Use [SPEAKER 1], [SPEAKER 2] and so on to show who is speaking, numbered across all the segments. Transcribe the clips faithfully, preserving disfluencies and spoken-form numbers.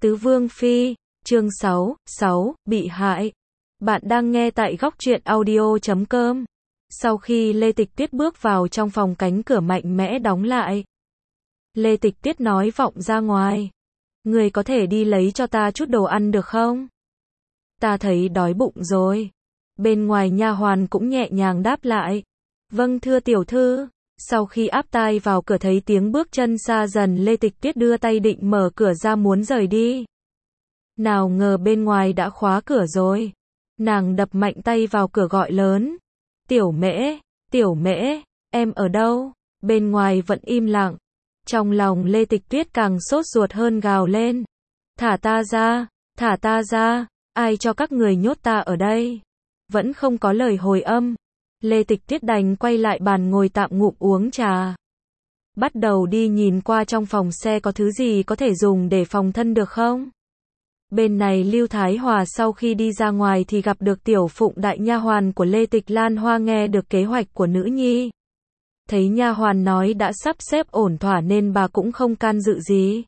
[SPEAKER 1] Tứ Vương Phi, chương sáu, sáu, bị hại. Bạn đang nghe tại góc truyện audio chấm com. Sau khi Lê Tịch Tuyết bước vào trong phòng, cánh cửa mạnh mẽ đóng lại. Lê Tịch Tuyết nói vọng ra ngoài. Người có thể đi lấy cho ta chút đồ ăn được không? Ta thấy đói bụng rồi. Bên ngoài nha hoàn cũng nhẹ nhàng đáp lại. Vâng thưa tiểu thư. Sau khi áp tai vào cửa thấy tiếng bước chân xa dần, Lê Tịch Tuyết đưa tay định mở cửa ra muốn rời đi. Nào ngờ bên ngoài đã khóa cửa rồi. Nàng đập mạnh tay vào cửa gọi lớn. Tiểu Mễ, Tiểu Mễ, em ở đâu? Bên ngoài vẫn im lặng. Trong lòng Lê Tịch Tuyết càng sốt ruột hơn, gào lên. Thả ta ra, thả ta ra, ai cho các người nhốt ta ở đây? Vẫn không có lời hồi âm. Lê Tịch Tuyết đành quay lại bàn ngồi tạm ngụm uống trà. Bắt đầu đi nhìn qua trong phòng xe có thứ gì có thể dùng để phòng thân được không? Bên này Lưu Thái Hòa sau khi đi ra ngoài thì gặp được Tiểu Phụng, đại nha hoàn của Lê Tịch Lan Hoa, nghe được kế hoạch của nữ nhi. Thấy nha hoàn nói đã sắp xếp ổn thỏa nên bà cũng không can dự gì.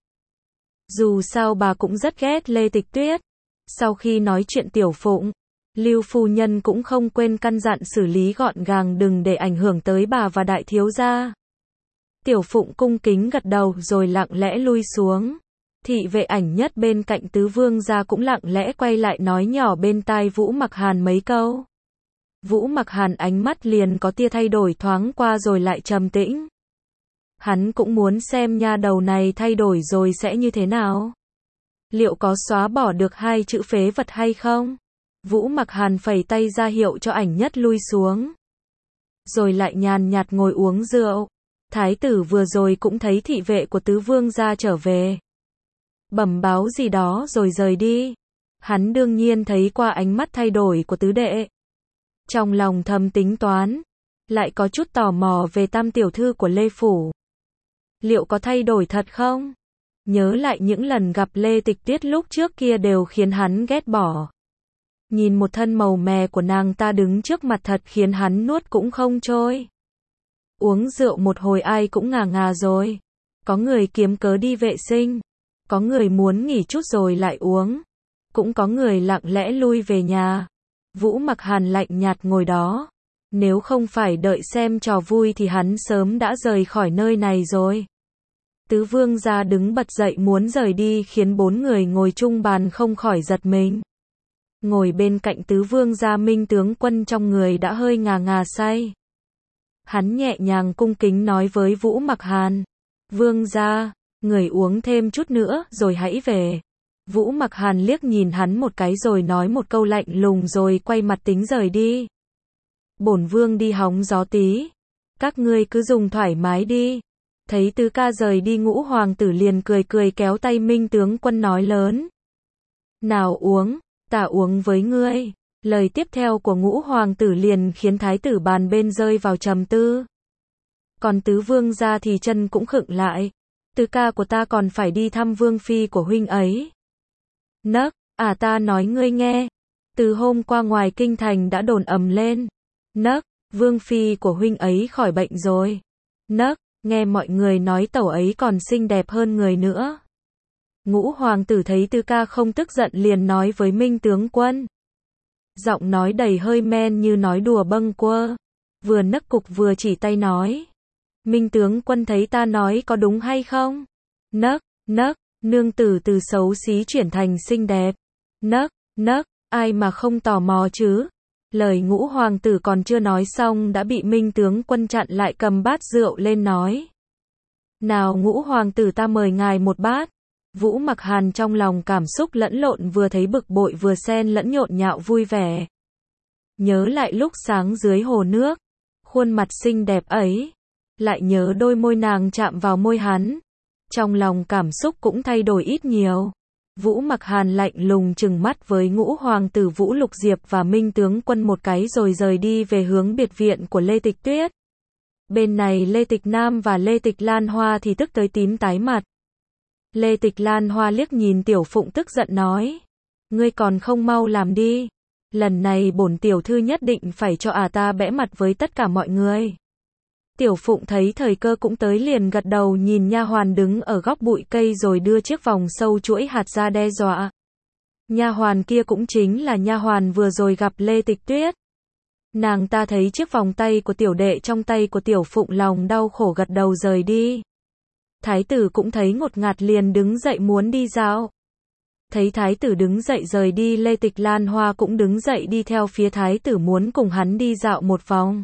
[SPEAKER 1] Dù sao bà cũng rất ghét Lê Tịch Tuyết. Sau khi nói chuyện Tiểu Phụng, Lưu phu nhân cũng không quên căn dặn xử lý gọn gàng, đừng để ảnh hưởng tới bà và đại thiếu gia. Tiểu Phụng cung kính gật đầu rồi lặng lẽ lui xuống. Thị vệ Ảnh Nhất bên cạnh Tứ Vương gia cũng lặng lẽ quay lại nói nhỏ bên tai Vũ Mặc Hàn mấy câu. Vũ Mặc Hàn ánh mắt liền có tia thay đổi, thoáng qua rồi lại trầm tĩnh. Hắn cũng muốn xem nha đầu này thay đổi rồi sẽ như thế nào. Liệu có xóa bỏ được hai chữ phế vật hay không? Vũ Mặc Hàn phẩy tay ra hiệu cho Ảnh Nhất lui xuống. Rồi lại nhàn nhạt ngồi uống rượu. Thái tử vừa rồi cũng thấy thị vệ của Tứ Vương gia trở về. Bẩm báo gì đó rồi rời đi. Hắn đương nhiên thấy qua ánh mắt thay đổi của tứ đệ. Trong lòng thầm tính toán. Lại có chút tò mò về tam tiểu thư của Lê Phủ. Liệu có thay đổi thật không? Nhớ lại những lần gặp Lê Tịch Tuyết lúc trước kia đều khiến hắn ghét bỏ. Nhìn một thân màu mè của nàng ta đứng trước mặt thật khiến hắn nuốt cũng không trôi. Uống rượu một hồi ai cũng ngà ngà rồi. Có người kiếm cớ đi vệ sinh. Có người muốn nghỉ chút rồi lại uống. Cũng có người lặng lẽ lui về nhà. Vũ Mặc Hàn lạnh nhạt ngồi đó. Nếu không phải đợi xem trò vui thì hắn sớm đã rời khỏi nơi này rồi. Tứ Vương gia đứng bật dậy muốn rời đi khiến bốn người ngồi chung bàn không khỏi giật mình. Ngồi bên cạnh Tứ Vương gia Minh tướng quân trong người đã hơi ngà ngà say. Hắn nhẹ nhàng cung kính nói với Vũ Mặc Hàn. Vương gia, người uống thêm chút nữa rồi hãy về. Vũ Mặc Hàn liếc nhìn hắn một cái rồi nói một câu lạnh lùng rồi quay mặt tính rời đi. Bổn vương đi hóng gió tí. Các ngươi cứ dùng thoải mái đi. Thấy tứ ca rời đi, Ngũ hoàng tử liền cười cười kéo tay Minh tướng quân nói lớn. Nào uống, ta uống với ngươi. Lời tiếp theo của Ngũ hoàng tử liền khiến thái tử bàn bên rơi vào trầm tư. Còn Tứ Vương gia thì chân cũng khựng lại. Tứ ca của ta còn phải đi thăm vương phi của huynh ấy. Nấc, à ta nói ngươi nghe. Từ hôm qua ngoài kinh thành đã đồn ầm lên. Nấc, vương phi của huynh ấy khỏi bệnh rồi. Nấc, nghe mọi người nói tẩu ấy còn xinh đẹp hơn người nữa. Ngũ hoàng tử thấy tứ ca không tức giận liền nói với Minh tướng quân. Giọng nói đầy hơi men như nói đùa bâng quơ. Vừa nấc cục vừa chỉ tay nói. Minh tướng quân thấy ta nói có đúng hay không? Nấc, nấc, nương tử từ xấu xí chuyển thành xinh đẹp. Nấc, nấc, ai mà không tò mò chứ? Lời Ngũ hoàng tử còn chưa nói xong đã bị Minh tướng quân chặn lại, cầm bát rượu lên nói. Nào Ngũ hoàng tử, ta mời ngài một bát. Vũ Mặc Hàn trong lòng cảm xúc lẫn lộn, vừa thấy bực bội vừa xen lẫn nhộn nhạo vui vẻ. Nhớ lại lúc sáng dưới hồ nước, khuôn mặt xinh đẹp ấy. Lại nhớ đôi môi nàng chạm vào môi hắn. Trong lòng cảm xúc cũng thay đổi ít nhiều. Vũ Mặc Hàn lạnh lùng trừng mắt với Ngũ hoàng tử Vũ Lục Diệp và Minh tướng quân một cái rồi rời đi về hướng biệt viện của Lê Tịch Tuyết. Bên này Lê Tịch Nam và Lê Tịch Lan Hoa thì tức tới tím tái mặt. Lê Tịch Lan Hoa liếc nhìn Tiểu Phụng tức giận nói. Ngươi còn không mau làm đi. Lần này bổn tiểu thư nhất định phải cho à ta bẽ mặt với tất cả mọi người. Tiểu Phụng thấy thời cơ cũng tới liền gật đầu nhìn nha hoàn đứng ở góc bụi cây rồi đưa chiếc vòng sâu chuỗi hạt ra đe dọa. Nha hoàn kia cũng chính là nha hoàn vừa rồi gặp Lê Tịch Tuyết. Nàng ta thấy chiếc vòng tay của tiểu đệ trong tay của Tiểu Phụng lòng đau khổ gật đầu rời đi. Thái tử cũng thấy ngột ngạt liền đứng dậy muốn đi dạo. Thấy thái tử đứng dậy rời đi, Lê Tịch Lan Hoa cũng đứng dậy đi theo phía thái tử muốn cùng hắn đi dạo một vòng.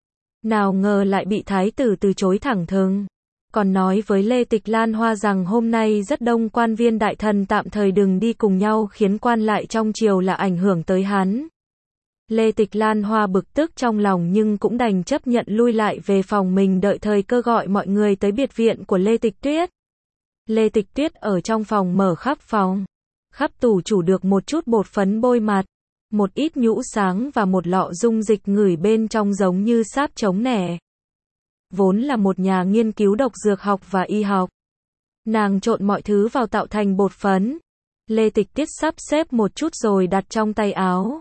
[SPEAKER 1] Nào ngờ lại bị thái tử từ chối thẳng thừng. Còn nói với Lê Tịch Lan Hoa rằng hôm nay rất đông quan viên đại thần tạm thời đừng đi cùng nhau khiến quan lại trong triều là ảnh hưởng tới hắn. Lê Tịch Lan Hoa bực tức trong lòng nhưng cũng đành chấp nhận lui lại về phòng mình đợi thời cơ gọi mọi người tới biệt viện của Lê Tịch Tuyết. Lê Tịch Tuyết ở trong phòng mở khắp phòng. Khắp tủ chủ được một chút bột phấn bôi mặt, một ít nhũ sáng và một lọ dung dịch ngửi bên trong giống như sáp chống nẻ. Vốn là một nhà nghiên cứu độc dược học và y học. Nàng trộn mọi thứ vào tạo thành bột phấn. Lê Tịch Tuyết sắp xếp một chút rồi đặt trong tay áo.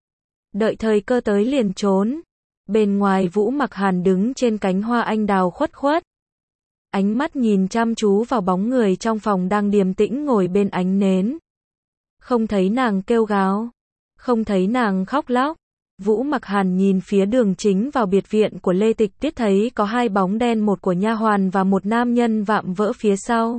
[SPEAKER 1] Đợi thời cơ tới liền trốn. Bên ngoài Vũ Mặc Hàn đứng trên cánh hoa anh đào khuất khuất. Ánh mắt nhìn chăm chú vào bóng người trong phòng đang điềm tĩnh ngồi bên ánh nến. Không thấy nàng kêu gào, không thấy nàng khóc lóc. Vũ Mặc Hàn nhìn phía đường chính vào biệt viện của Lê Tịch Tuyết thấy có hai bóng đen, một của nha hoàn và một nam nhân vạm vỡ phía sau.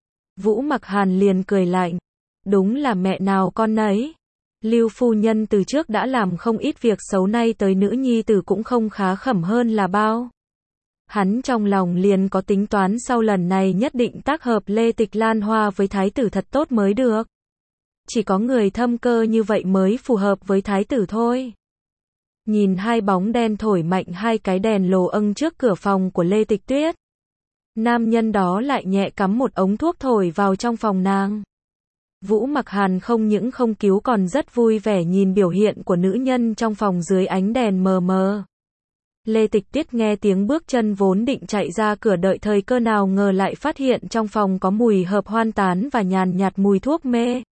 [SPEAKER 1] Vũ Mặc Hàn liền cười lạnh, đúng là mẹ nào con nấy. Lưu phu nhân từ trước đã làm không ít việc xấu, nay tới nữ nhi tử cũng không khá khẩm hơn là bao. Hắn trong lòng liền có tính toán sau lần này nhất định tác hợp Lê Tịch Lan Hoa với thái tử thật tốt mới được. Chỉ có người thâm cơ như vậy mới phù hợp với thái tử thôi. Nhìn hai bóng đen thổi mạnh hai cái đèn lồ âng trước cửa phòng của Lê Tịch Tuyết. Nam nhân đó lại nhẹ cắm một ống thuốc thổi vào trong phòng nàng. Vũ Mặc Hàn không những không cứu còn rất vui vẻ nhìn biểu hiện của nữ nhân trong phòng dưới ánh đèn mờ mờ. Lê Tịch Tuyết nghe tiếng bước chân vốn định chạy ra cửa đợi thời cơ nào ngờ lại phát hiện trong phòng có mùi hợp hoan tán và nhàn nhạt mùi thuốc mê.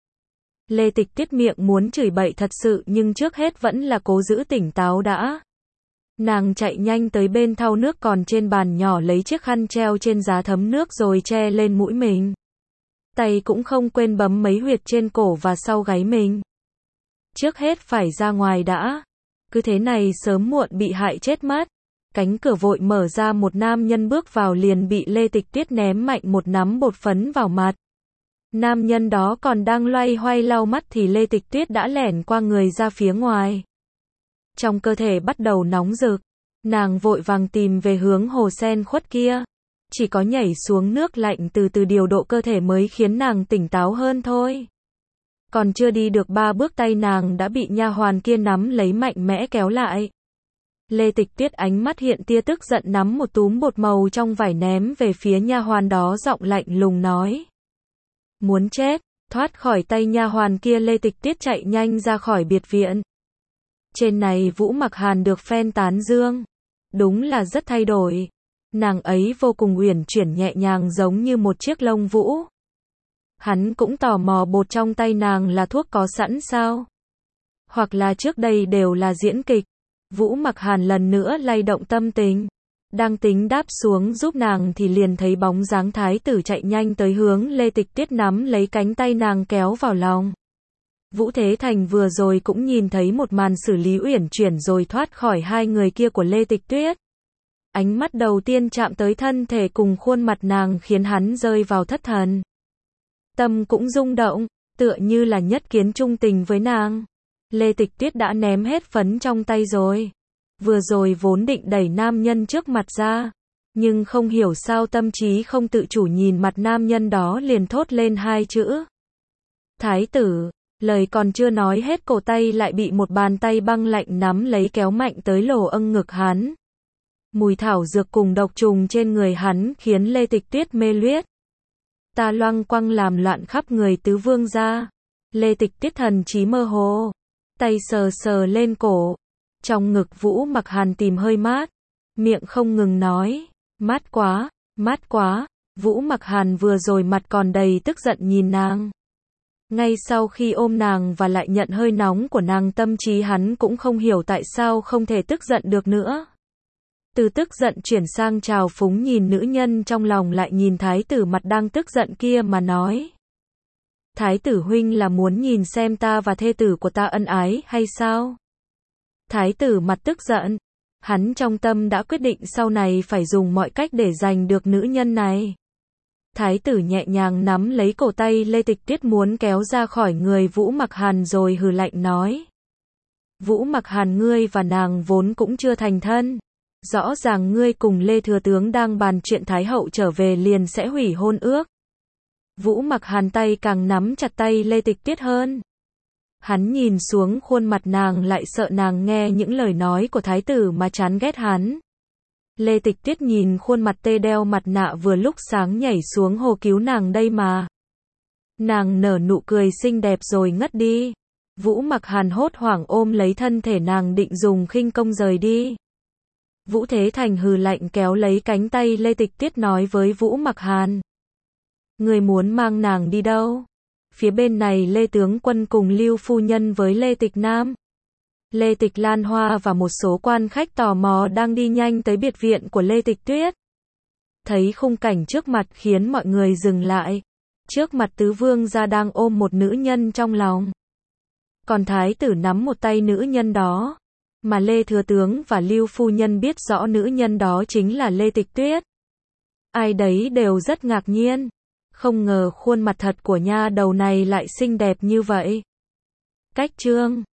[SPEAKER 1] Lê Tịch Tuyết miệng muốn chửi bậy thật sự nhưng trước hết vẫn là cố giữ tỉnh táo đã. Nàng chạy nhanh tới bên thau nước còn trên bàn nhỏ lấy chiếc khăn treo trên giá thấm nước rồi che lên mũi mình. Tay cũng không quên bấm mấy huyệt trên cổ và sau gáy mình. Trước hết phải ra ngoài đã. Cứ thế này sớm muộn bị hại chết mất. Cánh cửa vội mở ra, một nam nhân bước vào liền bị Lê Tịch Tuyết ném mạnh một nắm bột phấn vào mặt. Nam nhân đó còn đang loay hoay lau mắt thì Lê Tịch Tuyết đã lẻn qua người ra phía ngoài. Trong cơ thể bắt đầu nóng rực. Nàng vội vàng tìm về hướng hồ sen khuất kia. Chỉ có nhảy xuống nước lạnh từ từ điều độ cơ thể mới khiến nàng tỉnh táo hơn thôi. Còn chưa đi được ba bước tay nàng đã bị nha hoàn kia nắm lấy mạnh mẽ kéo lại. Lê Tịch Tuyết ánh mắt hiện tia tức giận nắm một túm bột màu trong vải ném về phía nha hoàn đó, giọng lạnh lùng nói. Muốn chết, thoát khỏi tay nha hoàn kia Lê Tịch Tuyết chạy nhanh ra khỏi biệt viện. Trên này Vũ Mặc Hàn được phen tán dương. Đúng là rất thay đổi. Nàng ấy vô cùng uyển chuyển nhẹ nhàng giống như một chiếc lông vũ. Hắn cũng tò mò bột trong tay nàng là thuốc có sẵn sao? Hoặc là trước đây đều là diễn kịch? Vũ Mặc Hàn lần nữa lay động tâm tình. Đang tính đáp xuống giúp nàng thì liền thấy bóng dáng thái tử chạy nhanh tới hướng Lê Tịch Tuyết nắm lấy cánh tay nàng kéo vào lòng. Vũ Thế Thành vừa rồi cũng nhìn thấy một màn xử lý uyển chuyển rồi thoát khỏi hai người kia của Lê Tịch Tuyết. Ánh mắt đầu tiên chạm tới thân thể cùng khuôn mặt nàng khiến hắn rơi vào thất thần. Tâm cũng rung động, tựa như là nhất kiến trung tình với nàng. Lê Tịch Tuyết đã ném hết phấn trong tay rồi. Vừa rồi vốn định đẩy nam nhân trước mặt ra. Nhưng không hiểu sao tâm trí không tự chủ nhìn mặt nam nhân đó liền thốt lên hai chữ. Thái tử, lời còn chưa nói hết cổ tay lại bị một bàn tay băng lạnh nắm lấy kéo mạnh tới lồ âng ngực hắn. Mùi thảo dược cùng độc trùng trên người hắn khiến Lê Tịch Tuyết mê luyết. Ta loăng quăng làm loạn khắp người tứ vương gia. Lê Tịch Tuyết thần trí mơ hồ. Tay sờ sờ lên cổ. Trong ngực Vũ Mặc Hàn tìm hơi mát. Miệng không ngừng nói. Mát quá, mát quá. Vũ Mặc Hàn vừa rồi mặt còn đầy tức giận nhìn nàng. Ngay sau khi ôm nàng và lại nhận hơi nóng của nàng, tâm trí hắn cũng không hiểu tại sao không thể tức giận được nữa. Từ tức giận chuyển sang trào phúng nhìn nữ nhân trong lòng lại nhìn thái tử mặt đang tức giận kia mà nói. Thái tử huynh là muốn nhìn xem ta và thê tử của ta ân ái hay sao? Thái tử mặt tức giận. Hắn trong tâm đã quyết định sau này phải dùng mọi cách để giành được nữ nhân này. Thái tử nhẹ nhàng nắm lấy cổ tay Lê Tịch Tuyết muốn kéo ra khỏi người Vũ Mặc Hàn rồi hừ lạnh nói. Vũ Mặc Hàn, ngươi và nàng vốn cũng chưa thành thân. Rõ ràng ngươi cùng Lê Thừa Tướng đang bàn chuyện Thái Hậu trở về liền sẽ hủy hôn ước. Vũ Mặc Hàn tay càng nắm chặt tay Lê Tịch Tuyết hơn. Hắn nhìn xuống khuôn mặt nàng lại sợ nàng nghe những lời nói của thái tử mà chán ghét hắn. Lê Tịch Tuyết nhìn khuôn mặt tê đeo mặt nạ vừa lúc sáng nhảy xuống hồ cứu nàng đây mà. Nàng nở nụ cười xinh đẹp rồi ngất đi. Vũ Mặc Hàn hốt hoảng ôm lấy thân thể nàng định dùng khinh công rời đi. Vũ Thế Thành hừ lạnh kéo lấy cánh tay Lê Tịch Tuyết nói với Vũ Mặc Hàn. Người muốn mang nàng đi đâu? Phía bên này Lê Tướng Quân cùng Lưu Phu Nhân với Lê Tịch Nam, Lê Tịch Lan Hoa và một số quan khách tò mò đang đi nhanh tới biệt viện của Lê Tịch Tuyết. Thấy khung cảnh trước mặt khiến mọi người dừng lại. Trước mặt tứ vương gia đang ôm một nữ nhân trong lòng. Còn thái tử nắm một tay nữ nhân đó. Mà Lê Thừa Tướng và Lưu Phu Nhân biết rõ nữ nhân đó chính là Lê Tịch Tuyết. Ai đấy đều rất ngạc nhiên. Không ngờ khuôn mặt thật của nha đầu này lại xinh đẹp như vậy. Cách chương